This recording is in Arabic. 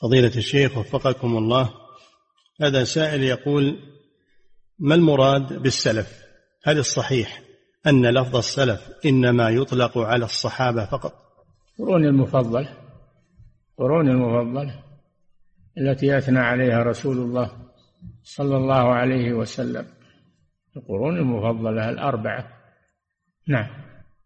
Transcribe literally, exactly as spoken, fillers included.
فضيلة الشيخ وفقكم الله، هذا سائل يقول: ما المراد بالسلف؟ هل الصحيح أن لفظ السلف إنما يطلق على الصحابة فقط؟ قرون المفضل قرون المفضل التي أثنى عليها رسول الله صلى الله عليه وسلم، القرون المفضلة الأربعة. نعم.